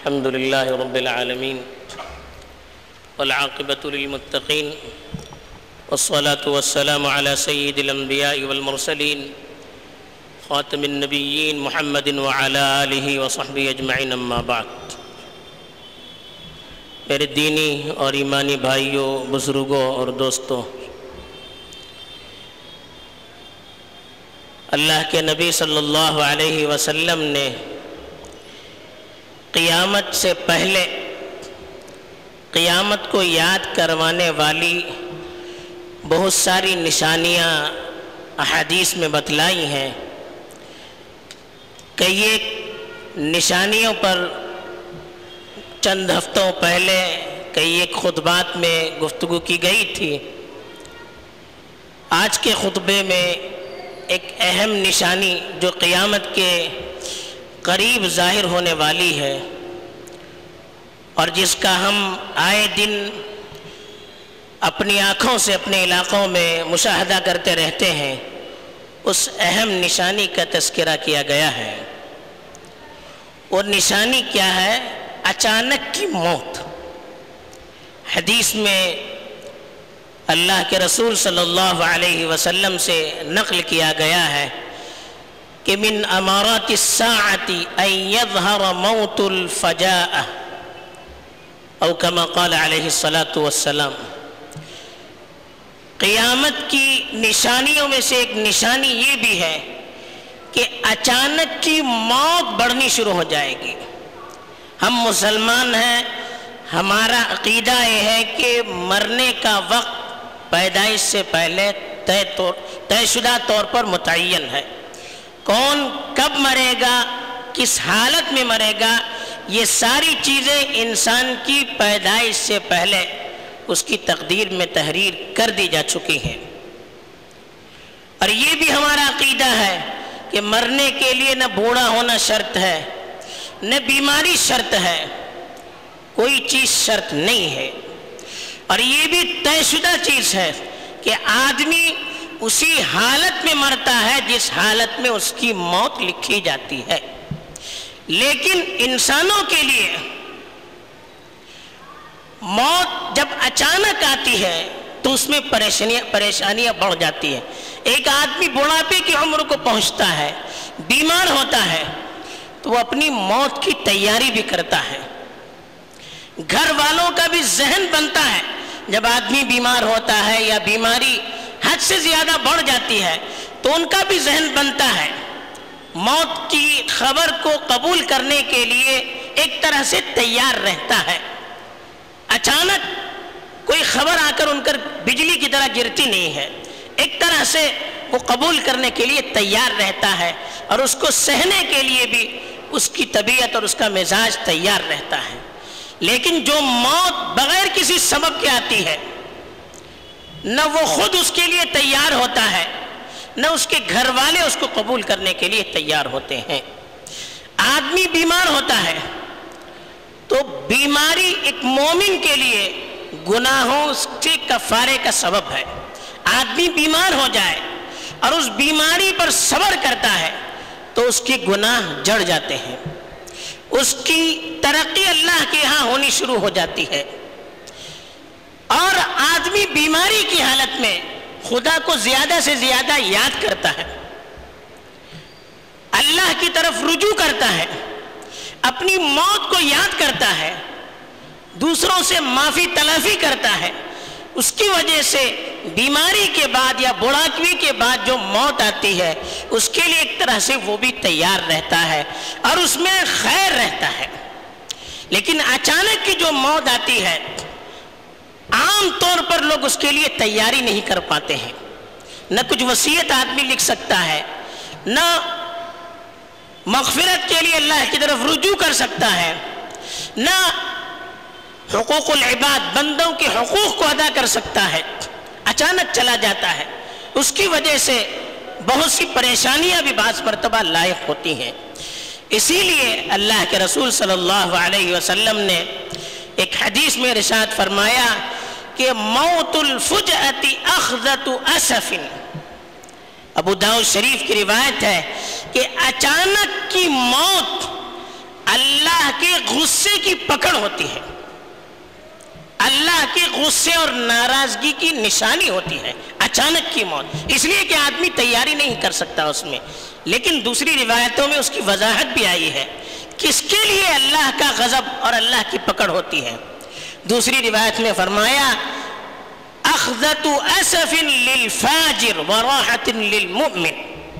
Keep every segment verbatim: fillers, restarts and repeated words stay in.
الحمد لله رب العالمين والعاقبة للمتقين والصلاة والسلام على سيد الأنبياء والمرسلين خاتم النبيين محمد وعلى آله وصحبه أجمعين أما بعد. میرے دینی اور ایمانی بھائیوں، بزرگوں اور دوستوں، اللہ کے نبی صلی اللہ علیہ وسلم نے قیامت سے پہلے قیامت کو یاد کروانے والی بہت ساری نشانیاں احادیث میں بتلائی ہیں. کئی ایک نشانیوں پر چند ہفتوں پہلے کئی ایک خطبات میں گفتگو کی گئی تھی. آج کے خطبے میں ایک اہم نشانی جو قیامت کے قریب ظاہر ہونے والی ہے اور جس کا ہم آئے دن اپنی آنکھوں سے اپنے علاقوں میں مشاہدہ کرتے رہتے ہیں، اس اہم نشانی کا تذکرہ کیا گیا ہے. اور نشانی کیا ہے؟ اچانک کی موت. حدیث میں اللہ کے رسول صلی اللہ علیہ وسلم سے نقل کیا گیا ہے کہ من امارات الساعة ان يظهر موت الفجاءة او كما قال علیہ الصلاة والسلام. قیامت کی نشانیوں میں سے ایک نشانی یہ بھی ہے کہ اچانک کی موت بڑھنی شروع ہو جائے گی. ہم مسلمان ہیں، ہمارا عقیدہ یہ ہے کہ مرنے کا وقت پیدائش سے پہلے طے طور طے شدہ طور پر متعین ہے. کون کب مرے گا، کس حالت میں مرے گا، یہ ساری چیزیں انسان کی پیدائش سے پہلے اس کی تقدیر میں تحریر کر دی جا چکی ہیں. اور یہ بھی ہمارا عقیدہ ہے کہ مرنے کے لیے نہ بوڑھا ہونا شرط ہے، نہ بیماری شرط ہے، کوئی چیز شرط نہیں ہے. اور یہ بھی طے شدہ چیز ہے کہ آدمی اسی حالت میں مرتا ہے جس حالت میں اس کی موت لکھی جاتی ہے. لیکن انسانوں کے لیے موت جب اچانک آتی ہے تو اس میں پریشانیاں پریشانیاں بڑھ جاتی ہیں. ایک آدمی بڑھاپے کی عمر کو پہنچتا ہے، بیمار ہوتا ہے، تو وہ اپنی موت کی تیاری بھی کرتا ہے. گھر والوں کا بھی ذہن بنتا ہے. جب آدمی بیمار ہوتا ہے یا بیماری حد سے زیادہ بڑھ جاتی ہے تو ان کا بھی ذہن بنتا ہے. موت کی خبر کو قبول کرنے کے لیے ایک طرح سے تیار رہتا ہے. اچانک کوئی خبر آ کر ان پر بجلی کی طرح گرتی نہیں ہے. ایک طرح سے وہ قبول کرنے کے لیے تیار رہتا ہے اور اس کو سہنے کے لیے بھی اس کی طبیعت اور اس کا مزاج تیار رہتا ہے. لیکن جو موت بغیر کسی سبب کے آتی ہے، نہ وہ خود اس کے لیے تیار ہوتا ہے، نہ اس کے گھر والے اس کو قبول کرنے کے لیے تیار ہوتے ہیں. آدمی بیمار ہوتا ہے تو بیماری ایک مومن کے لیے گناہوں سے کفارے کا سبب ہے. آدمی بیمار ہو جائے اور اس بیماری پر صبر کرتا ہے تو اس کے گناہ جڑ جاتے ہیں، اس کی ترقی اللہ کے ہاں ہونی شروع ہو جاتی ہے. اور آدمی بیماری کی حالت میں خدا کو زیادہ سے زیادہ یاد کرتا ہے، اللہ کی طرف رجوع کرتا ہے، اپنی موت کو یاد کرتا ہے، دوسروں سے معافی تلافی کرتا ہے. اس کی وجہ سے بیماری کے بعد یا بڑھاپے کے بعد جو موت آتی ہے اس کے لیے ایک طرح سے وہ بھی تیار رہتا ہے اور اس میں خیر رہتا ہے. لیکن اچانک کی جو موت آتی ہے عام طور پر لوگ اس کے لیے تیاری نہیں کر پاتے ہیں. نہ کچھ وصیت آدمی لکھ سکتا ہے، نہ مغفرت کے لیے اللہ کی طرف رجوع کر سکتا ہے، نہ حقوق العباد بندوں کے حقوق کو ادا کر سکتا ہے. اچانک چلا جاتا ہے. اس کی وجہ سے بہت سی پریشانیاں بھی بعض مرتبہ لاحق ہوتی ہیں. اسی لیے اللہ کے رسول صلی اللہ علیہ وسلم نے ایک حدیث میں ارشاد فرمایا کہ موت الفجأۃ اخذۃ اسف. ابو داؤد شریف کی روایت ہے کہ اچانک کی موت اللہ کے غصے کی پکڑ ہوتی ہے، اللہ کے غصے اور ناراضگی کی نشانی ہوتی ہے اچانک کی موت، اس لیے کہ آدمی تیاری نہیں کر سکتا اس میں۔ لیکن دوسری روایتوں میں اس کی وضاحت بھی آئی ہے کس کے لیے اللہ کا غضب اور اللہ کی پکڑ ہوتی ہے۔ دوسری روایت میں فرمایا اخذت اسف للفاجر وراحت للمؤمن،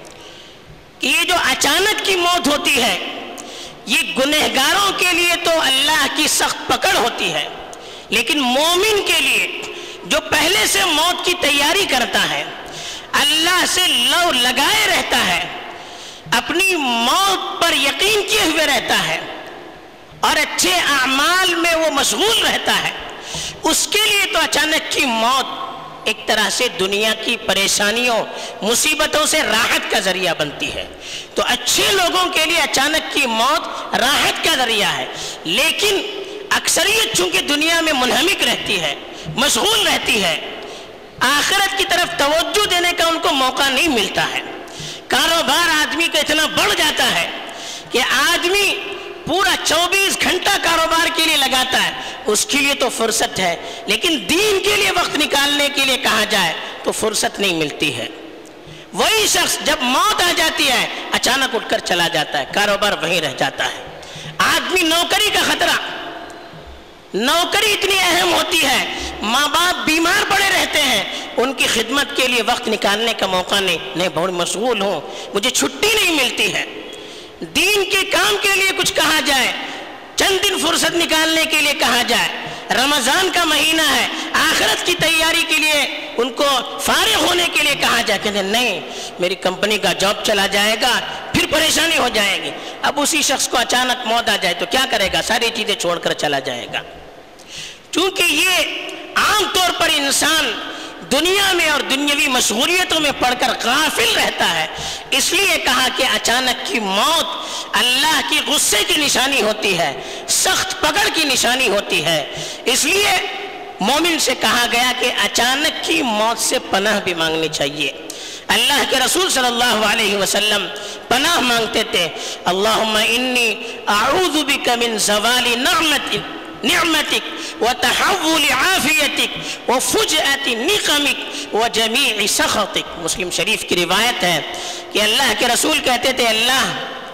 کہ یہ جو اچانک کی موت ہوتی ہے یہ گنہگاروں کے لیے تو اللہ کی سخت پکڑ ہوتی ہے، لیکن مومن کے لیے جو پہلے سے موت کی تیاری کرتا ہے، اللہ سے لو لگائے رہتا ہے، اپنی موت پر یقین کیے ہوئے رہتا ہے اور اچھے اعمال میں وہ مشغول رہتا ہے، اس کے لیے تو اچانک کی موت ایک طرح سے دنیا کی پریشانیوں مصیبتوں سے راحت کا ذریعہ بنتی ہے۔ تو اچھے لوگوں کے لیے اچانک کی موت راحت کا ذریعہ ہے، لیکن اکثریت چونکہ دنیا میں منہمک رہتی ہے، مشغول رہتی ہے، آخرت کی طرف توجہ دینے کا ان کو موقع نہیں ملتا ہے۔ کاروبار آدمی کا اتنا بڑھ جاتا ہے کہ آدمی پورا چوبیس گھنٹہ کاروبار کے لیے لگاتا ہے، اس کے لیے تو فرصت ہے، لیکن دین کے لیے وقت نکالنے کے لیے کہا جائے تو فرصت نہیں ملتی ہے۔ وہی شخص جب موت آ جاتی ہے اچانک اٹھ کر چلا جاتا ہے، کاروبار وہیں رہ جاتا ہے۔ آدمی نوکری کا خطرہ، نوکری اتنی اہم ہوتی ہے، ماں باپ بیمار پڑے رہتے ہیں، ان کی خدمت کے لیے وقت نکالنے کا موقع نہیں، نہیں بہت مشغول ہوں، مجھے چھٹی نہیں ملتی ہے۔ دین کے کام کے لیے کچھ کہا جائے، چند دن فرصت نکالنے کے لیے کہا جائے، رمضان کا مہینہ ہے، آخرت کی تیاری کے لیے ان کو فارغ ہونے کے لیے کہا جائے، کہتے ہیں نہیں میری کمپنی کا جاب چلا جائے گا، پھر پریشانی ہو جائے گی۔ اب اسی شخص کو اچانک موت آ جائے تو کیا کرے گا؟ ساری چیزیں چھوڑ کر چلا جائے گا۔ چونکہ یہ عام طور پر انسان دنیا میں اور دنیاوی مشغولیتوں میں پڑھ کر غافل رہتا ہے، اس لیے کہا کہ اچانک کی موت اللہ کی غصے کی نشانی ہوتی ہے، سخت پکڑ کی نشانی ہوتی ہے۔ اس لیے مومن سے کہا گیا کہ اچانک کی موت سے پناہ بھی مانگنی چاہیے۔ اللہ کے رسول صلی اللہ علیہ وسلم پناہ مانگتے تھے، اللہم انی اعوذ بک من زوال نعمتک نعمتک وتحول عافیتک وفجأة نقمک وجمیع سخطک۔ مسلم شریف کی روایت ہے کہ اللہ کے رسول کہتے تھے، اللہ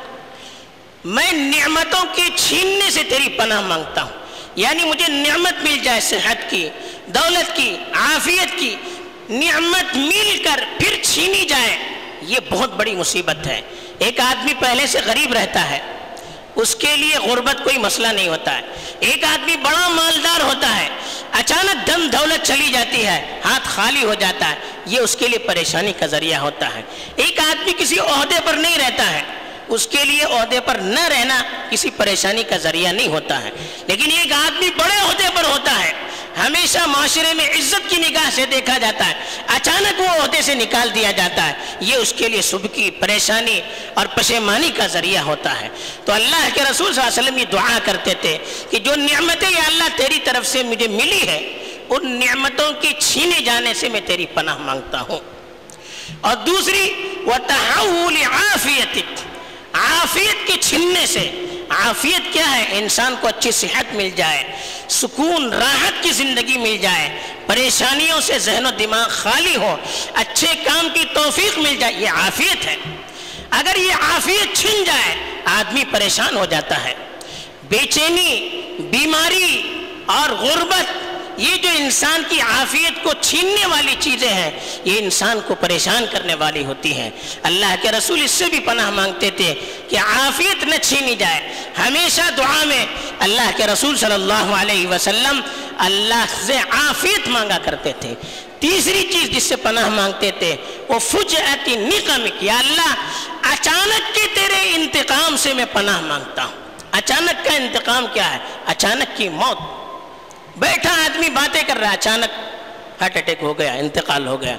میں نعمتوں کے چھیننے سے تیری پناہ مانگتا ہوں، یعنی مجھے نعمت مل جائے، صحت کی، دولت کی، عافیت کی، نعمت مل کر پھر چھینی جائے، یہ بہت بڑی مصیبت ہے۔ ایک آدمی پہلے سے غریب رہتا ہے، اس کے لیے غربت کوئی مسئلہ نہیں ہوتا ہے۔ ایک آدمی بڑا مالدار ہوتا ہے، اچانک دم دولت چلی جاتی ہے، ہاتھ خالی ہو جاتا ہے، یہ اس کے لیے پریشانی کا ذریعہ ہوتا ہے۔ ایک آدمی کسی عہدے پر نہیں رہتا ہے، اس کے لیے عہدے پر نہ رہنا کسی پریشانی کا ذریعہ نہیں ہوتا ہے۔ لیکن ایک آدمی بڑے عہدے پر ہوتا ہے، ہمیشہ معاشرے میں عزت کی نگاہ سے دیکھا جاتا ہے، اچانک وہ عہدے سے نکال دیا جاتا ہے، یہ اس کے لیے صبح کی پریشانی اور پشیمانی کا ذریعہ ہوتا ہے۔ تو اللہ کے رسول صلی اللہ علیہ وسلم یہ دعا کرتے تھے کہ جو نعمتیں یا اللہ تیری طرف سے مجھے ملی ہے، ان نعمتوں کے چھینے جانے سے میں تیری پناہ مانگتا ہوں۔ اور دوسری وتحول عافیتک، عافیت کے چھننے سے۔ عافیت کیا ہے؟ انسان کو اچھی صحت مل جائے، سکون راحت کی زندگی مل جائے، پریشانیوں سے ذہن و دماغ خالی ہو، اچھے کام کی توفیق مل جائے، یہ عافیت ہے۔ اگر یہ عافیت چھن جائے آدمی پریشان ہو جاتا ہے۔ بے چینی، بیماری اور غربت، یہ جو انسان کی عافیت کو چھیننے والی چیزیں ہیں، یہ انسان کو پریشان کرنے والی ہوتی ہیں۔ اللہ کے رسول اس سے بھی پناہ مانگتے تھے کہ عافیت نہ چھینی جائے۔ ہمیشہ دعا میں اللہ کے رسول صلی اللہ علیہ وسلم اللہ سے عافیت مانگا کرتے تھے۔ تیسری چیز جس سے پناہ مانگتے تھے وہ فجأة نقمک، یا اللہ اچانک کے تیرے انتقام سے میں پناہ مانگتا ہوں۔ اچانک کا انتقام کیا ہے؟ اچانک کی موت۔ بیٹھا آدمی باتیں کر رہا ہے، اچانک ہارٹ اٹیک ہو گیا، انتقال ہو گیا،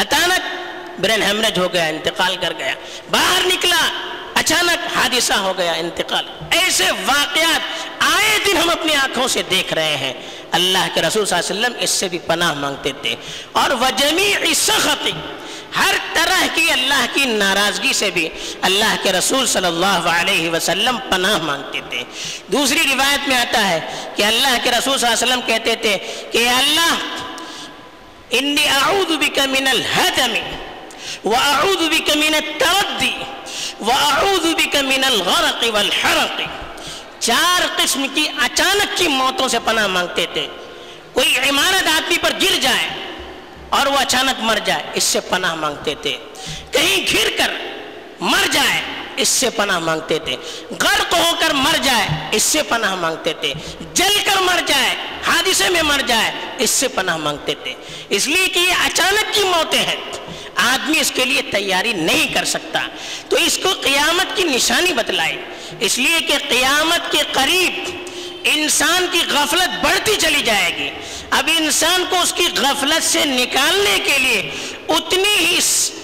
اچانک برین ہیمریج ہو گیا، انتقال کر گیا، باہر نکلا اچانک حادثہ ہو گیا، انتقال۔ ایسے واقعات آئے دن ہم اپنی آنکھوں سے دیکھ رہے ہیں۔ اللہ کے رسول صلی اللہ علیہ وسلم اس سے بھی پناہ مانگتے تھے۔ اور وجمیع سخط، ہر طرح کی اللہ کی ناراضگی سے بھی اللہ کے رسول صلی اللہ علیہ وسلم پناہ مانگتے تھے۔ دوسری روایت میں آتا ہے کہ اللہ کے رسول صلی اللہ علیہ وسلم کہتے تھے کہ اللہ انی اعوذ بک من الہدم واعوذ بک من التردی واعوذ بک من الغرق والحرق۔ چار قسم کی اچانک کی موتوں سے پناہ مانگتے تھے۔ کوئی عمارت آدمی پر گر جائے اور وہ اچانک مر جائے، اس سے پناہ مانگتے تھے۔ کہیں گر کر مر جائے، اس سے پناہ مانگتے تھے۔ غرق ہو کر مر جائے، اس سے پناہ مانگتے تھے۔ جل کر مر جائے، حادثے میں مر جائے، اس سے پناہ مانگتے تھے۔ اس لیے کہ یہ اچانک کی موتیں ہیں، آدمی اس کے لیے تیاری نہیں کر سکتا، تو اس کو قیامت کی نشانی بتلائی۔ اس لیے کہ قیامت کے قریب انسان کی غفلت بڑھتی چلی جائے گی۔ اب انسان کو اس کی غفلت سے نکالنے کے لیے اتنی ہی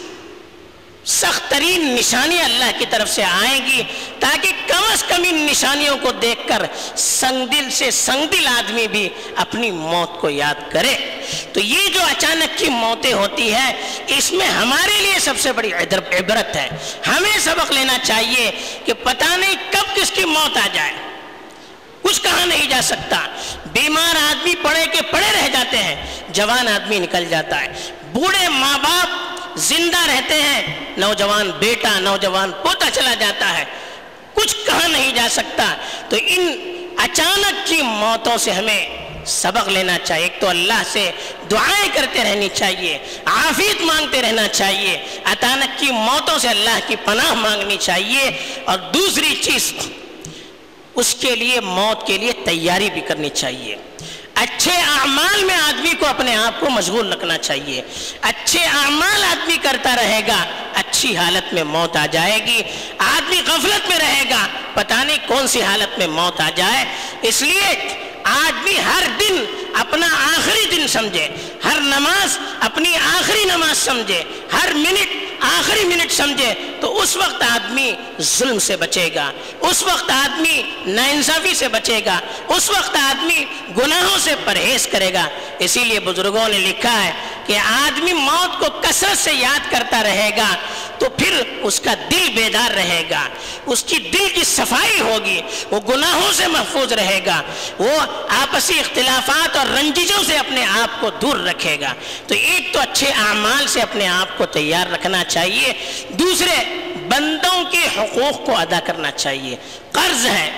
سخت ترین نشانیاں اللہ کی طرف سے آئیں گی تاکہ کم از کم ان نشانیوں کو دیکھ کر سنگ دل سے سنگ دل آدمی بھی اپنی موت کو یاد کرے۔ تو یہ جو اچانک کی موتیں ہوتی ہیں، اس میں ہمارے لیے سب سے بڑی عبرت ہے۔ ہمیں سبق لینا چاہیے کہ پتہ نہیں کب کس کی موت آ جائے، کچھ کہا نہیں جا سکتا۔ بیمار آدمی پڑے کے پڑے رہ جاتے ہیں، جوان آدمی نکل جاتا ہے۔ بوڑھے ماں باپ زندہ رہتے ہیں، نوجوان بیٹا نوجوان پوتا چلا جاتا ہے، کچھ کہا نہیں جا سکتا۔ تو ان اچانک کی موتوں سے ہمیں سبق لینا چاہیے۔ ایک تو اللہ سے دعائیں کرتے رہنی چاہیے، عافیت مانگتے رہنا چاہیے، اچانک کی موتوں سے اللہ کی پناہ مانگنی چاہیے، اور دوسری چیز اس کے لیے موت کے لیے تیاری بھی کرنی چاہیے۔ اچھے اعمال میں آدمی کو اپنے آپ کو مشغول رکھنا چاہیے۔ اچھے اعمال آدمی کرتا رہے گا، اچھی حالت میں موت آ جائے گی۔ آدمی غفلت میں رہے گا، پتہ نہیں کون سی حالت میں موت آ جائے۔ اس لیے آدمی ہر دن اپنا آخری دن سمجھے، ہر نماز اپنی آخری نماز سمجھے، ہر منٹ آخری منٹ سمجھے، تو اس وقت آدمی ظلم سے بچے گا، اس وقت آدمی ناانصافی سے بچے گا، اس وقت آدمی گناہوں سے پرہیز کرے گا۔ اسی لیے بزرگوں نے لکھا ہے کہ آدمی موت کو کثرت سے یاد کرتا رہے گا تو پھر اس کا دل بیدار رہے گا، اس کی دل کی صفائی ہوگی، وہ گناہوں سے محفوظ رہے گا، وہ آپسی اختلافات اور رنجشوں سے اپنے آپ کو دور رکھے گا۔ تو ایک تو اچھے اعمال سے اپنے آپ کو تیار رکھنا چاہیے، دوسرے بندوں کے حقوق کو ادا کرنا چاہیے۔ قرض ہے،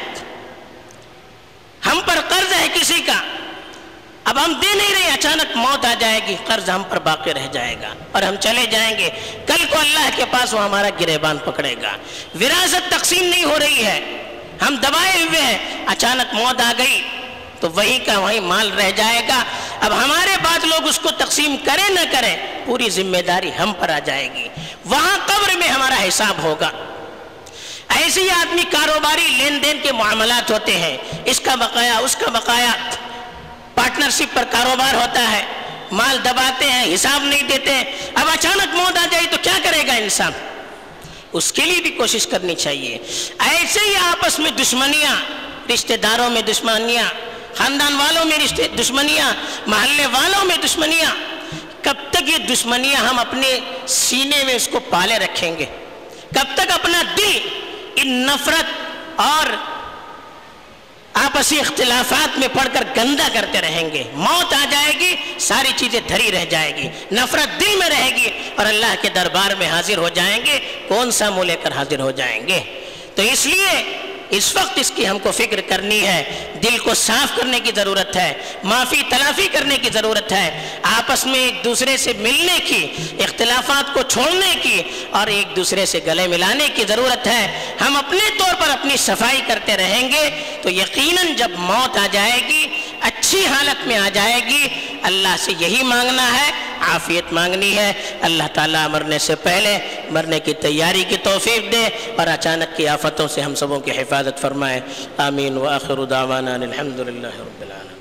ہم پر قرض ہے کسی کا، اب ہم دے نہیں رہے، اچانک موت آ جائے گی، قرض ہم پر باقی رہ جائے گا اور ہم چلے جائیں گے، کل کو اللہ کے پاس وہ ہمارا گریبان پکڑے گا۔ وراثت تقسیم نہیں ہو رہی ہے، ہم دبائے ہوئے ہیں، اچانک موت آ گئی تو وہی کا وہی مال رہ جائے گا۔ اب ہمارے بعد لوگ اس کو تقسیم کریں نہ کریں، پوری ذمہ داری ہم پر آ جائے گی، وہاں قبر میں ہمارا حساب ہوگا۔ ایسے ہی آدمی کاروباری لین دین کے معاملات ہوتے ہیں، اس کا بقایا اس کا بقایا، پارٹنرشپ پر کاروبار ہوتا ہے، مال دباتے ہیں، حساب نہیں دیتے ہیں، اب اچانک موت آ جائے تو کیا کرے گا انسان؟ اس کے لیے بھی کوشش کرنی چاہیے۔ ایسے ہی آپس میں دشمنیاں، رشتہ داروں میں دشمنیاں، خاندان والوں میں رشتے دشمنیاں، محلے والوں میں دشمنیاں، کب تک یہ دشمنیاں ہم اپنے سینے میں اس کو پالے رکھیں گے؟ کب تک اپنا دل ان نفرت اور آپسی اختلافات میں پڑھ کر گندا کرتے رہیں گے؟ موت آ جائے گی، ساری چیزیں دھری رہ جائے گی، نفرت دل میں رہے گی، اور اللہ کے دربار میں حاضر ہو جائیں گے، کون سا منہ لے کر حاضر ہو جائیں گے؟ تو اس لیے اس وقت اس کی ہم کو فکر کرنی ہے، دل کو صاف کرنے کی ضرورت ہے، معافی تلافی کرنے کی ضرورت ہے، آپس میں ایک دوسرے سے ملنے کی، اختلافات کو چھوڑنے کی اور ایک دوسرے سے گلے ملانے کی ضرورت ہے۔ ہم اپنے طور پر اپنی صفائی کرتے رہیں گے تو یقیناً جب موت آ جائے گی، اچھی حالت میں آ جائے گی، اللہ سے یہی مانگنا ہے، عافیت مانگنی ہے۔ اللہ تعالیٰ مرنے سے پہلے مرنے کی تیاری کی توفیق دے اور اچانک کی آفتوں سے ہم سبوں کی حفاظت فرمائے۔ آمین۔ وآخر دعوانا الحمدللہ رب العالمین۔